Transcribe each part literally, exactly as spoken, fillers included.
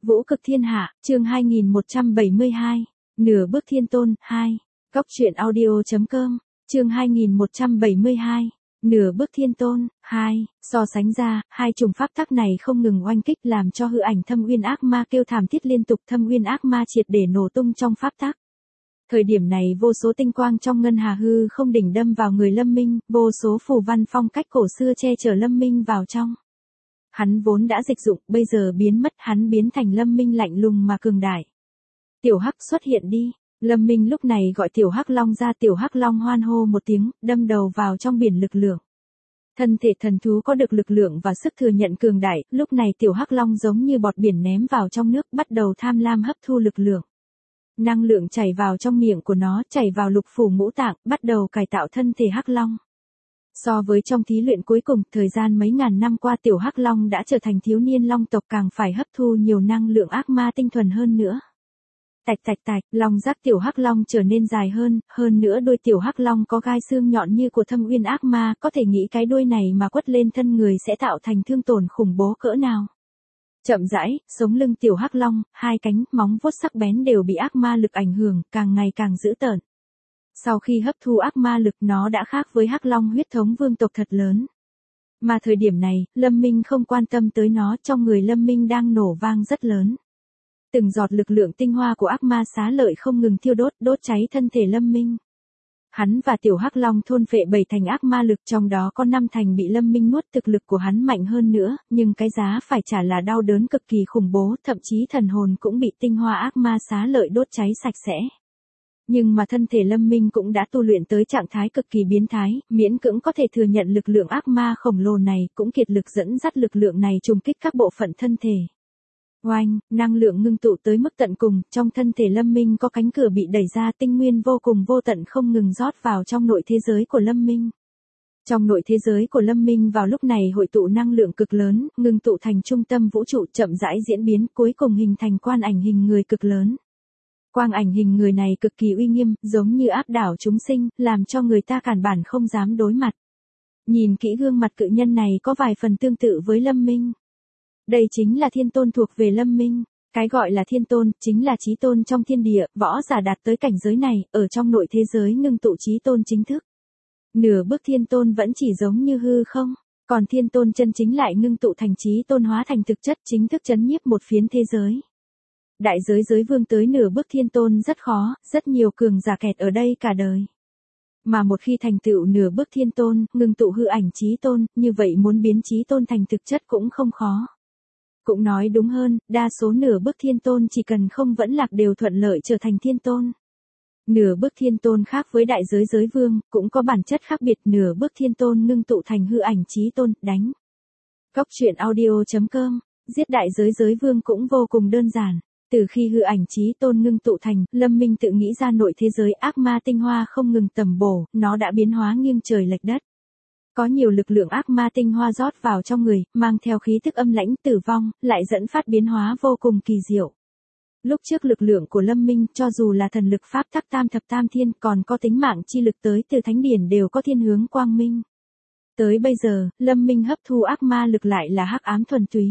Vũ cực thiên hạ, chương hai nghìn một trăm bảy mươi hai, nửa bước thiên tôn, hai. Góc truyện audio.com, chương hai nghìn một trăm bảy mươi hai, nửa bước thiên tôn, hai. So sánh ra, hai chủng pháp tắc này không ngừng oanh kích làm cho hư ảnh thâm uyên ác ma kêu thảm thiết liên tục, thâm uyên ác ma triệt để nổ tung trong pháp tắc. Thời điểm này vô số tinh quang trong ngân hà hư không đỉnh đâm vào người Lâm Minh, vô số phù văn phong cách cổ xưa che chở Lâm Minh vào trong. Hắn vốn đã dịch dụng, bây giờ biến mất, hắn biến thành Lâm Minh lạnh lùng mà cường đại. Tiểu Hắc xuất hiện đi. Lâm Minh lúc này gọi Tiểu Hắc Long ra, Tiểu Hắc Long hoan hô một tiếng, đâm đầu vào trong biển lực lượng. Thân thể thần thú có được lực lượng và sức thừa nhận cường đại, lúc này Tiểu Hắc Long giống như bọt biển ném vào trong nước, bắt đầu tham lam hấp thu lực lượng. Năng lượng chảy vào trong miệng của nó, chảy vào lục phủ ngũ tạng, bắt đầu cải tạo thân thể Hắc Long. So với trong thí luyện cuối cùng, thời gian mấy ngàn năm qua Tiểu Hắc Long đã trở thành thiếu niên long tộc, càng phải hấp thu nhiều năng lượng ác ma tinh thuần hơn nữa. Tạch tạch tạch, long giác Tiểu Hắc Long trở nên dài hơn, hơn nữa đuôi Tiểu Hắc Long có gai xương nhọn như của thâm uyên ác ma, có thể nghĩ cái đuôi này mà quất lên thân người sẽ tạo thành thương tổn khủng bố cỡ nào. Chậm rãi, sống lưng Tiểu Hắc Long, hai cánh, móng vuốt sắc bén đều bị ác ma lực ảnh hưởng, càng ngày càng dữ tợn. Sau khi hấp thu ác ma lực, nó đã khác với Hắc Long huyết thống vương tộc thật lớn. Mà thời điểm này, Lâm Minh không quan tâm tới nó, trong người Lâm Minh đang nổ vang rất lớn. Từng giọt lực lượng tinh hoa của ác ma xá lợi không ngừng thiêu đốt, đốt cháy thân thể Lâm Minh. Hắn và Tiểu Hắc Long thôn phệ bảy thành ác ma lực, trong đó có năm thành bị Lâm Minh nuốt, thực lực của hắn mạnh hơn nữa, nhưng cái giá phải trả là đau đớn cực kỳ khủng bố, thậm chí thần hồn cũng bị tinh hoa ác ma xá lợi đốt cháy sạch sẽ. Nhưng mà thân thể Lâm Minh cũng đã tu luyện tới trạng thái cực kỳ biến thái, miễn cưỡng có thể thừa nhận lực lượng ác ma khổng lồ này, cũng kiệt lực dẫn dắt lực lượng này trùng kích các bộ phận thân thể. Oanh, năng lượng ngưng tụ tới mức tận cùng, trong thân thể Lâm Minh có cánh cửa bị đẩy ra, tinh nguyên vô cùng vô tận không ngừng rót vào trong nội thế giới của Lâm Minh. Trong nội thế giới của Lâm Minh vào lúc này hội tụ năng lượng cực lớn, ngưng tụ thành trung tâm vũ trụ, chậm rãi diễn biến, cuối cùng hình thành quan ảnh hình người cực lớn. Quang ảnh hình người này cực kỳ uy nghiêm, giống như áp đảo chúng sinh, làm cho người ta cản bản không dám đối mặt. Nhìn kỹ gương mặt cự nhân này có vài phần tương tự với Lâm Minh. Đây chính là thiên tôn thuộc về Lâm Minh. Cái gọi là thiên tôn, chính là chí tôn trong thiên địa, võ giả đạt tới cảnh giới này, ở trong nội thế giới ngưng tụ chí tôn chính thức. Nửa bước thiên tôn vẫn chỉ giống như hư không, còn thiên tôn chân chính lại ngưng tụ thành chí tôn hóa thành thực chất, chính thức chấn nhiếp một phiến thế giới. Đại giới giới vương tới nửa bước thiên tôn rất khó, rất nhiều cường giả kẹt ở đây cả đời. Mà một khi thành tựu nửa bước thiên tôn, ngưng tụ hư ảnh chí tôn, như vậy muốn biến chí tôn thành thực chất cũng không khó. Cũng nói đúng hơn, đa số nửa bước thiên tôn chỉ cần không vẫn lạc đều thuận lợi trở thành thiên tôn. Nửa bước thiên tôn khác với đại giới giới vương, cũng có bản chất khác biệt, nửa bước thiên tôn ngưng tụ thành hư ảnh chí tôn, đánh. Góc truyện audio.com, giết đại giới giới vương cũng vô cùng đơn giản. Từ khi hư ảnh chí tôn ngưng tụ thành, Lâm Minh tự nghĩ ra nội thế giới ác ma tinh hoa không ngừng tầm bổ, nó đã biến hóa nghiêng trời lệch đất. Có nhiều lực lượng ác ma tinh hoa rót vào trong người, mang theo khí tức âm lãnh tử vong, lại dẫn phát biến hóa vô cùng kỳ diệu. Lúc trước lực lượng của Lâm Minh, cho dù là thần lực pháp tắc tam thập tam thiên, còn có tính mạng chi lực tới từ thánh điển đều có thiên hướng quang minh. Tới bây giờ, Lâm Minh hấp thu ác ma lực lại là hắc ám thuần túy.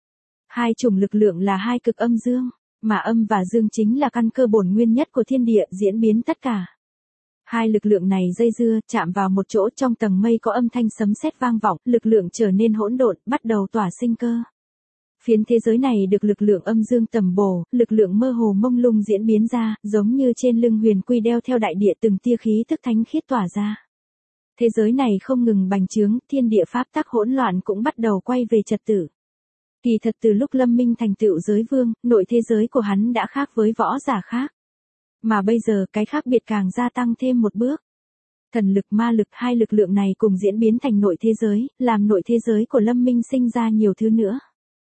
Hai chủng lực lượng là hai cực âm dương, mà âm và dương chính là căn cơ bổn nguyên nhất của thiên địa, diễn biến tất cả. Hai lực lượng này dây dưa, chạm vào một chỗ, trong tầng mây có âm thanh sấm sét vang vọng, lực lượng trở nên hỗn độn, bắt đầu tỏa sinh cơ. Phiến thế giới này được lực lượng âm dương tầm bổ, lực lượng mơ hồ mông lung diễn biến ra, giống như trên lưng huyền quy đeo theo đại địa từng tia khí tức thánh khiết tỏa ra. Thế giới này không ngừng bành trướng, thiên địa pháp tắc hỗn loạn cũng bắt đầu quay về trật tự. Kỳ thật từ lúc Lâm Minh thành tựu giới vương, nội thế giới của hắn đã khác với võ giả khác. Mà bây giờ cái khác biệt càng gia tăng thêm một bước. Thần lực ma lực, hai lực lượng này cùng diễn biến thành nội thế giới, làm nội thế giới của Lâm Minh sinh ra nhiều thứ nữa.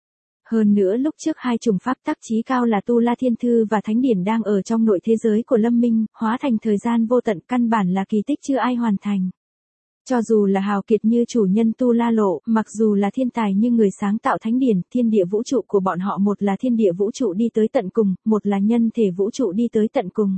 Hơn nữa lúc trước hai chủng pháp tắc chí cao là Tu La Thiên Thư và Thánh Điển đang ở trong nội thế giới của Lâm Minh, hóa thành thời gian vô tận, căn bản là kỳ tích chưa ai hoàn thành. Cho dù là hào kiệt như chủ nhân Tu La Lộ, mặc dù là thiên tài như người sáng tạo Thánh Điển, thiên địa vũ trụ của bọn họ một là thiên địa vũ trụ đi tới tận cùng, một là nhân thể vũ trụ đi tới tận cùng.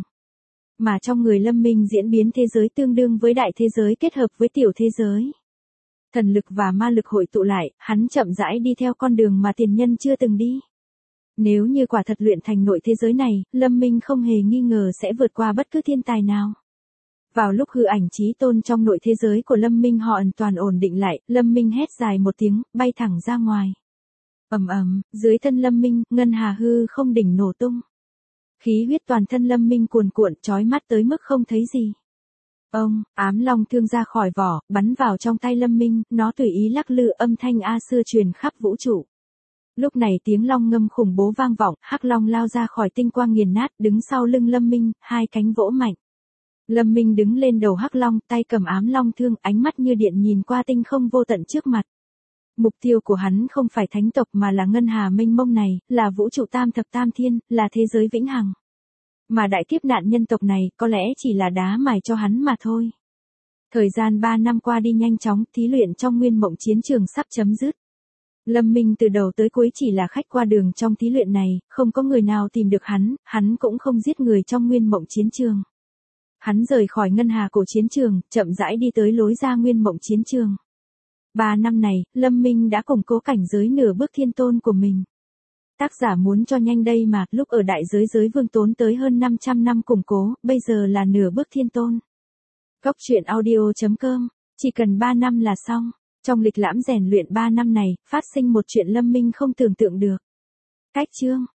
Mà trong người Lâm Minh diễn biến thế giới tương đương với đại thế giới kết hợp với tiểu thế giới. Thần lực và ma lực hội tụ lại, hắn chậm rãi đi theo con đường mà tiền nhân chưa từng đi. Nếu như quả thật luyện thành nội thế giới này, Lâm Minh không hề nghi ngờ sẽ vượt qua bất cứ thiên tài nào. Vào lúc hư ảnh chí tôn trong nội thế giới của Lâm Minh họ hoàn toàn ổn định lại, Lâm Minh hét dài một tiếng, bay thẳng ra ngoài. Ầm ầm, dưới thân Lâm Minh, ngân hà hư không đỉnh nổ tung. Khí huyết toàn thân Lâm Minh cuồn cuộn, chói mắt tới mức không thấy gì. Ông, ám long thương ra khỏi vỏ, bắn vào trong tay Lâm Minh, nó tùy ý lắc lư, âm thanh A xưa truyền khắp vũ trụ. Lúc này tiếng long ngâm khủng bố vang vọng, hắc long lao ra khỏi tinh quang nghiền nát, đứng sau lưng Lâm Minh, hai cánh vỗ mạnh. Lâm Minh đứng lên đầu hắc long, tay cầm ám long thương, ánh mắt như điện nhìn qua tinh không vô tận trước mặt. Mục tiêu của hắn không phải thánh tộc mà là ngân hà mênh mông này, là vũ trụ tam thập tam thiên, là thế giới vĩnh hằng. Mà đại kiếp nạn nhân tộc này có lẽ chỉ là đá mài cho hắn mà thôi. Thời gian ba năm qua đi nhanh chóng, thí luyện trong nguyên mộng chiến trường sắp chấm dứt. Lâm Minh từ đầu tới cuối chỉ là khách qua đường trong thí luyện này, không có người nào tìm được hắn, hắn cũng không giết người trong nguyên mộng chiến trường. Hắn rời khỏi ngân hà cổ chiến trường, chậm rãi đi tới lối ra nguyên mộng chiến trường. Ba năm này, Lâm Minh đã củng cố cảnh giới nửa bước thiên tôn của mình. Tác giả muốn cho nhanh đây mà, lúc ở đại giới giới vương tốn tới hơn năm trăm năm củng cố, bây giờ là nửa bước thiên tôn. Góc truyện audio chấm com, chỉ cần ba năm là xong. Trong lịch lãm rèn luyện ba năm này, phát sinh một chuyện Lâm Minh không tưởng tượng được. Cách chương